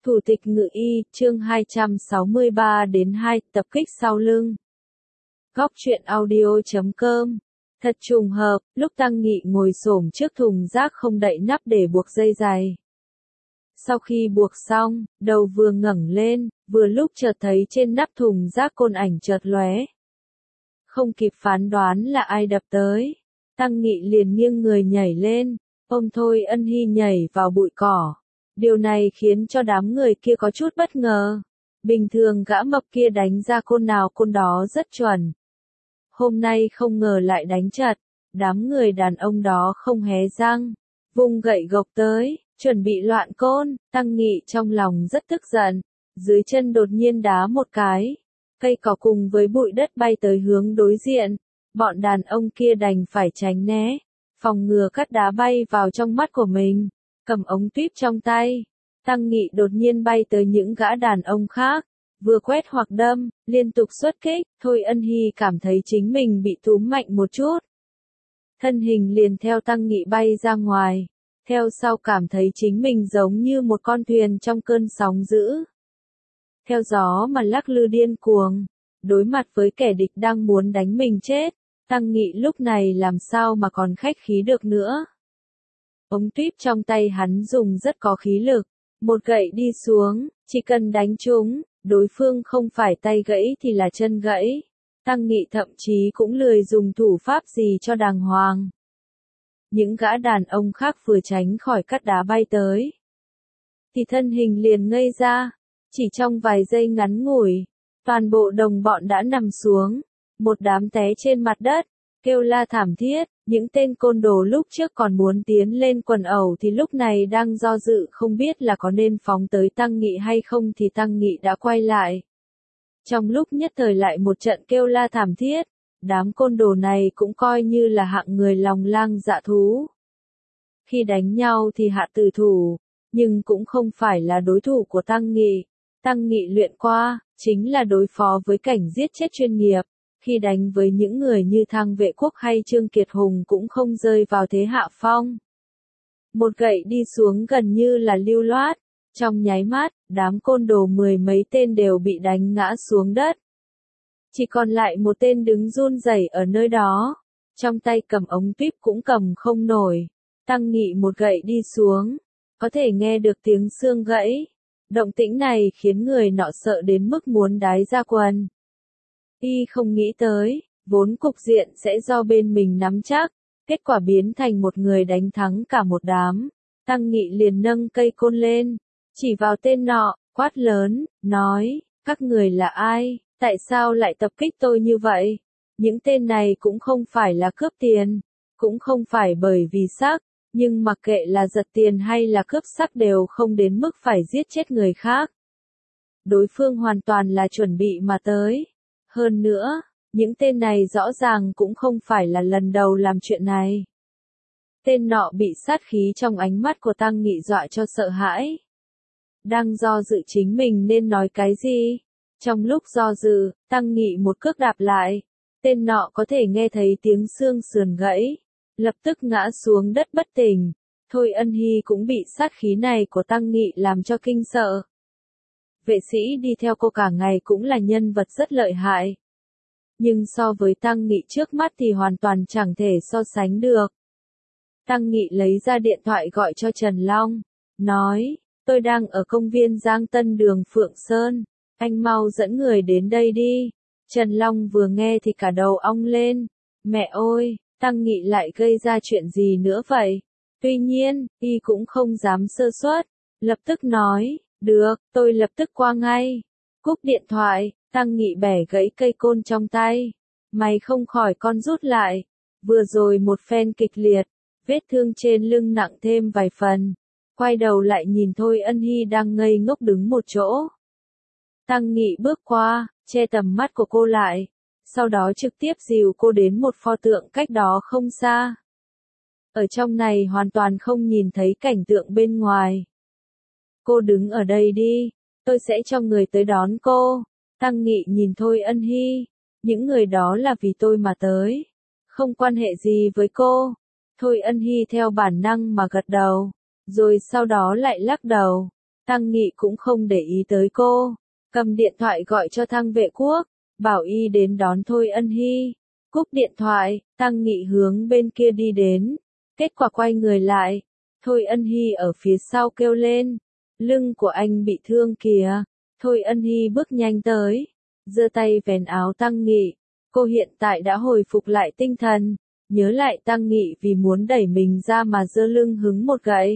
Thủ tịch Ngự Y, chương 263 đến 2, tập kích sau lưng. Góc truyện audio.com. Thật trùng hợp, lúc Tăng Nghị ngồi xổm trước thùng rác không đậy nắp để buộc dây giày. Sau khi buộc xong, đầu vừa ngẩng lên, vừa lúc chợt thấy trên nắp thùng rác côn ảnh chợt lóe. Không kịp phán đoán là ai đập tới, Tăng Nghị liền nghiêng người nhảy lên, ôm Thôi Ân Hi nhảy vào bụi cỏ. Điều này khiến cho đám người kia có chút bất ngờ. Bình thường gã mập kia đánh ra côn nào côn đó rất chuẩn. Hôm nay không ngờ lại đánh chật, đám người đàn ông đó không hé răng, vung gậy gộc tới, chuẩn bị loạn côn. Tăng Nghị trong lòng rất tức giận, dưới chân đột nhiên đá một cái, cây cỏ cùng với bụi đất bay tới hướng đối diện, bọn đàn ông kia đành phải tránh né, phòng ngừa cát đá bay vào trong mắt của mình. Cầm ống tuyếp trong tay, Tăng Nghị đột nhiên bay tới những gã đàn ông khác, vừa quét hoặc đâm, liên tục xuất kích. Thôi Ân Hi cảm thấy chính mình bị túm mạnh một chút, thân hình liền theo Tăng Nghị bay ra ngoài, theo sau cảm thấy chính mình giống như một con thuyền trong cơn sóng dữ, theo gió mà lắc lư điên cuồng, đối mặt với kẻ địch đang muốn đánh mình chết. Tăng Nghị lúc này làm sao mà còn khách khí được nữa. Ống tuyếp trong tay hắn dùng rất có khí lực, một gậy đi xuống, chỉ cần đánh trúng, đối phương không phải tay gãy thì là chân gãy. Tăng Nghị thậm chí cũng lười dùng thủ pháp gì cho đàng hoàng. Những gã đàn ông khác vừa tránh khỏi cát đá bay tới, thì thân hình liền ngây ra, chỉ trong vài giây ngắn ngủi, toàn bộ đồng bọn đã nằm xuống, một đám té trên mặt đất, kêu la thảm thiết. Những tên côn đồ lúc trước còn muốn tiến lên quần ẩu thì lúc này đang do dự không biết là có nên phóng tới Tăng Nghị hay không thì Tăng Nghị đã quay lại. Trong lúc nhất thời lại một trận kêu la thảm thiết, đám côn đồ này cũng coi như là hạng người lòng lang dạ thú. Khi đánh nhau thì hạ tử thủ, nhưng cũng không phải là đối thủ của Tăng Nghị. Tăng Nghị luyện qua, chính là đối phó với cảnh giết chết chuyên nghiệp. Khi đánh với những người như Thang Vệ Quốc hay Trương Kiệt Hùng cũng không rơi vào thế hạ phong. Một gậy đi xuống gần như là lưu loát, trong nháy mắt, đám côn đồ mười mấy tên đều bị đánh ngã xuống đất. Chỉ còn lại một tên đứng run rẩy ở nơi đó, trong tay cầm ống tuyếp cũng cầm không nổi. Tăng Nghị một gậy đi xuống, có thể nghe được tiếng xương gãy. Động tĩnh này khiến người nọ sợ đến mức muốn đái ra quần. Y không nghĩ tới, vốn cục diện sẽ do bên mình nắm chắc, kết quả biến thành một người đánh thắng cả một đám. Tăng Nghị liền nâng cây côn lên, chỉ vào tên nọ, quát lớn, nói, các người là ai, tại sao lại tập kích tôi như vậy? Những tên này cũng không phải là cướp tiền, cũng không phải bởi vì sắc, nhưng mặc kệ là giật tiền hay là cướp sắc đều không đến mức phải giết chết người khác. Đối phương hoàn toàn là chuẩn bị mà tới. Hơn nữa, những tên này rõ ràng cũng không phải là lần đầu làm chuyện này. Tên nọ bị sát khí trong ánh mắt của Tăng Nghị dọa cho sợ hãi. Đang do dự chính mình nên nói cái gì? Trong lúc do dự, Tăng Nghị một cước đạp lại. Tên nọ có thể nghe thấy tiếng xương sườn gãy, lập tức ngã xuống đất bất tỉnh. Thôi Ân Hi cũng bị sát khí này của Tăng Nghị làm cho kinh sợ. Vệ sĩ đi theo cô cả ngày cũng là nhân vật rất lợi hại. Nhưng so với Tăng Nghị trước mắt thì hoàn toàn chẳng thể so sánh được. Tăng Nghị lấy ra điện thoại gọi cho Trần Long, nói, tôi đang ở công viên Giang Tân đường Phượng Sơn, anh mau dẫn người đến đây đi. Trần Long vừa nghe thì cả đầu ong lên, mẹ ơi, Tăng Nghị lại gây ra chuyện gì nữa vậy? Tuy nhiên, y cũng không dám sơ suất, lập tức nói, được, tôi lập tức qua ngay. Cúp điện thoại, Tăng Nghị bẻ gãy cây côn trong tay. Mày không khỏi con rút lại. Vừa rồi một phen kịch liệt, vết thương trên lưng nặng thêm vài phần. Quay đầu lại nhìn Thôi Ân Hi đang ngây ngốc đứng một chỗ. Tăng Nghị bước qua, che tầm mắt của cô lại. Sau đó trực tiếp dìu cô đến một pho tượng cách đó không xa. Ở trong này hoàn toàn không nhìn thấy cảnh tượng bên ngoài. Cô đứng ở đây đi, tôi sẽ cho người tới đón cô. Tăng Nghị nhìn Thôi Ân Hi, những người đó là vì tôi mà tới, không quan hệ gì với cô. Thôi Ân Hi theo bản năng mà gật đầu, rồi sau đó lại lắc đầu. Tăng Nghị cũng không để ý tới cô, cầm điện thoại gọi cho Thăng Vệ Quốc, bảo y đến đón Thôi Ân Hy. Cúp điện thoại, Tăng Nghị hướng bên kia đi đến, kết quả quay người lại, Thôi Ân Hy ở phía sau kêu lên, lưng của anh bị thương kìa. Thôi Ân Hy bước nhanh tới, giơ tay vén áo Tăng Nghị, cô hiện tại đã hồi phục lại tinh thần, nhớ lại Tăng Nghị vì muốn đẩy mình ra mà giơ lưng hứng một gậy.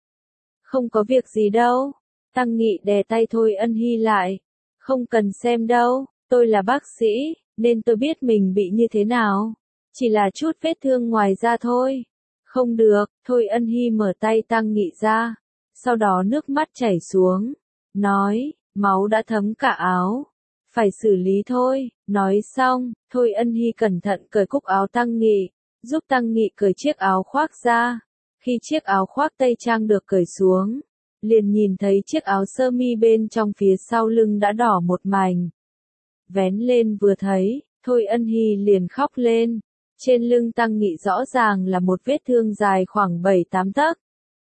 Không có việc gì đâu, Tăng Nghị đè tay Thôi Ân Hy lại, không cần xem đâu, tôi là bác sĩ, nên tôi biết mình bị như thế nào, chỉ là chút vết thương ngoài da thôi. Không được, Thôi Ân Hy mở tay Tăng Nghị ra, sau đó nước mắt chảy xuống, nói, máu đã thấm cả áo, phải xử lý thôi. Nói xong, Thôi Ân Hy cẩn thận cởi cúc áo Tăng Nghị, giúp Tăng Nghị cởi chiếc áo khoác ra. Khi chiếc áo khoác tây trang được cởi xuống, liền nhìn thấy chiếc áo sơ mi bên trong phía sau lưng đã đỏ một mảnh. Vén lên vừa thấy, Thôi Ân Hy liền khóc lên. Trên lưng Tăng Nghị rõ ràng là một vết thương dài khoảng 7-8 tấc.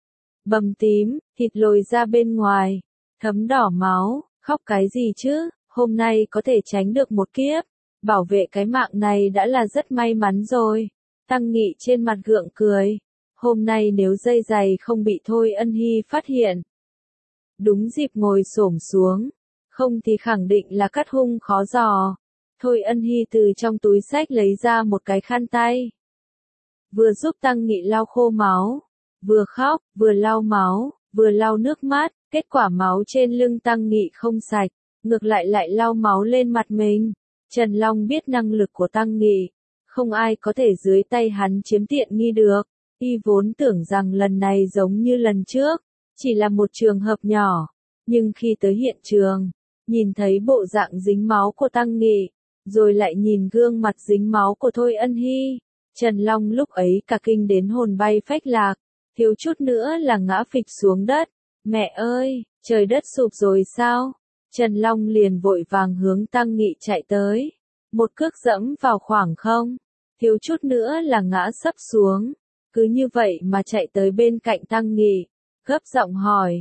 Bầm tím, thịt lồi ra bên ngoài, thấm đỏ máu, khóc cái gì chứ, hôm nay có thể tránh được một kiếp, bảo vệ cái mạng này đã là rất may mắn rồi. Tăng Nghị trên mặt gượng cười, hôm nay nếu dây giày không bị Thôi Ân Hy phát hiện, đúng dịp ngồi xổm xuống, không thì khẳng định là cắt hung khó dò. Thôi Ân Hy từ trong túi xách lấy ra một cái khăn tay, vừa giúp Tăng Nghị lau khô máu, vừa khóc, vừa lau máu, vừa lau nước mắt. Kết quả máu trên lưng Tăng Nghị không sạch, ngược lại lại lau máu lên mặt mình. Trần Long biết năng lực của Tăng Nghị, không ai có thể dưới tay hắn chiếm tiện nghi được. Y vốn tưởng rằng lần này giống như lần trước, chỉ là một trường hợp nhỏ, nhưng khi tới hiện trường, nhìn thấy bộ dạng dính máu của Tăng Nghị, rồi lại nhìn gương mặt dính máu của Thôi Ân Hy, Trần Long lúc ấy cả kinh đến hồn bay phách lạc, thiếu chút nữa là ngã phịch xuống đất. Mẹ ơi, trời đất sụp rồi sao? Trần Long liền vội vàng hướng Tăng Nghị chạy tới, một cước dẫm vào khoảng không, thiếu chút nữa là ngã sấp xuống. Cứ như vậy mà chạy tới bên cạnh Tăng Nghị, gấp giọng hỏi,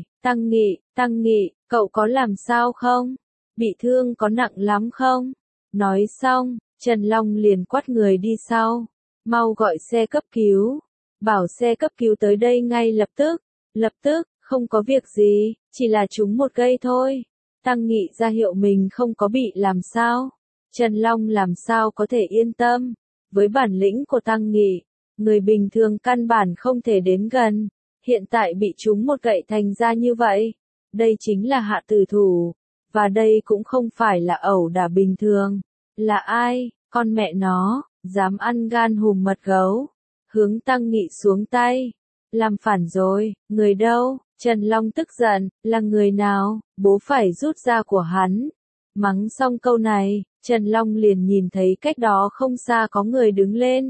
Tăng Nghị, cậu có làm sao không? Bị thương có nặng lắm không? Nói xong, Trần Long liền quát người đi sau, mau gọi xe cấp cứu, bảo xe cấp cứu tới đây ngay lập tức, không có việc gì, chỉ là trúng một cây thôi. Tăng Nghị ra hiệu mình không có bị làm sao. Trần Long làm sao có thể yên tâm, với bản lĩnh của Tăng Nghị, người bình thường căn bản không thể đến gần, hiện tại bị trúng một gậy thành ra như vậy, đây chính là hạ tử thủ, và đây cũng không phải là ẩu đả bình thường. Là ai, con mẹ nó, dám ăn gan hùm mật gấu, hướng Tăng Nghị xuống tay, làm phản rồi, người đâu? Trần Long tức giận, là người nào, bố phải rút ra của hắn. Mắng xong câu này, Trần Long liền nhìn thấy cách đó không xa có người đứng lên,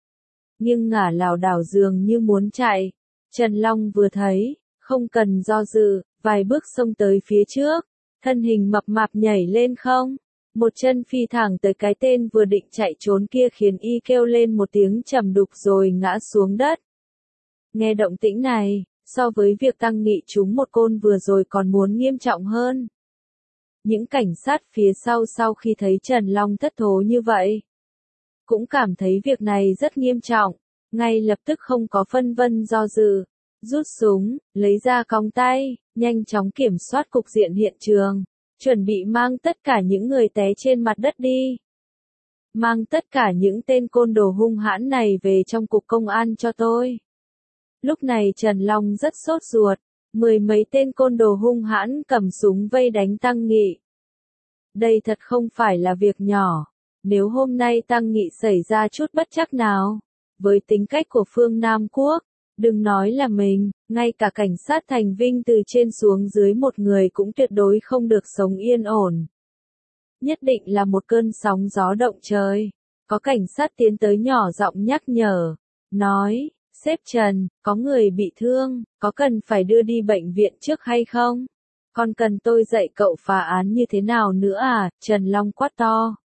nhưng ngả lảo đảo dường như muốn chạy. Trần Long vừa thấy, không cần do dự, vài bước xông tới phía trước, thân hình mập mạp nhảy lên không, một chân phi thẳng tới cái tên vừa định chạy trốn kia khiến y kêu lên một tiếng trầm đục rồi ngã xuống đất. Nghe động tĩnh này, so với việc Tăng Nghị trúng một côn vừa rồi còn muốn nghiêm trọng hơn. Những cảnh sát phía sau khi thấy Trần Long thất thố như vậy, cũng cảm thấy việc này rất nghiêm trọng, ngay lập tức không có phân vân do dự, rút súng, lấy ra còng tay, nhanh chóng kiểm soát cục diện hiện trường, chuẩn bị mang tất cả những người té trên mặt đất đi. Mang tất cả những tên côn đồ hung hãn này về trong cục công an cho tôi. Lúc này Trần Long rất sốt ruột, mười mấy tên côn đồ hung hãn cầm súng vây đánh Tăng Nghị. Đây thật không phải là việc nhỏ, nếu hôm nay Tăng Nghị xảy ra chút bất trắc nào, với tính cách của Phương Nam Quốc, đừng nói là mình, ngay cả cảnh sát Thành Vinh từ trên xuống dưới một người cũng tuyệt đối không được sống yên ổn. Nhất định là một cơn sóng gió động trời. Có cảnh sát tiến tới nhỏ giọng nhắc nhở, nói, sếp Trần, có người bị thương, có cần phải đưa đi bệnh viện trước hay không? Còn cần tôi dạy cậu phá án như thế nào nữa à? Trần Long quát to.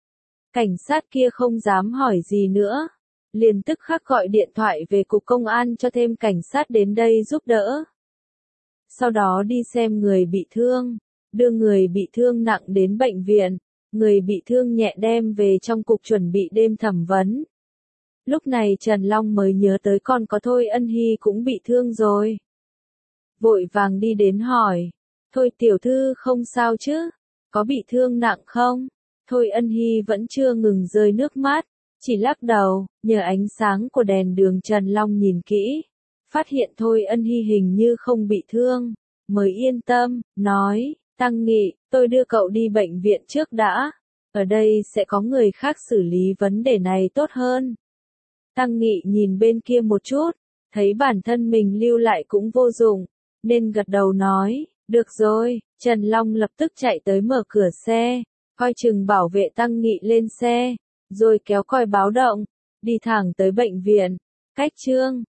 Cảnh sát kia không dám hỏi gì nữa, liền tức khắc gọi điện thoại về cục công an cho thêm cảnh sát đến đây giúp đỡ. sau đó đi xem người bị thương, đưa người bị thương nặng đến bệnh viện, người bị thương nhẹ đem về trong cục chuẩn bị đêm thẩm vấn. Lúc này Trần Long mới nhớ tới còn có Thôi Ân Hy cũng bị thương rồi. Vội vàng đi đến hỏi, Thôi tiểu thư không sao chứ, có bị thương nặng không? Thôi Ân Hy vẫn chưa ngừng rơi nước mắt, chỉ lắc đầu, nhờ ánh sáng của đèn đường Trần Long nhìn kỹ, phát hiện Thôi Ân Hy hình như không bị thương, mới yên tâm, nói, Tăng Nghị, tôi đưa cậu đi bệnh viện trước đã, ở đây sẽ có người khác xử lý vấn đề này tốt hơn. Tăng Nghị nhìn bên kia một chút, thấy bản thân mình lưu lại cũng vô dụng, nên gật đầu nói, được rồi, Trần Long lập tức chạy tới mở cửa xe, coi chừng bảo vệ Tăng Nghị lên xe, rồi kéo còi báo động, đi thẳng tới bệnh viện, cách chương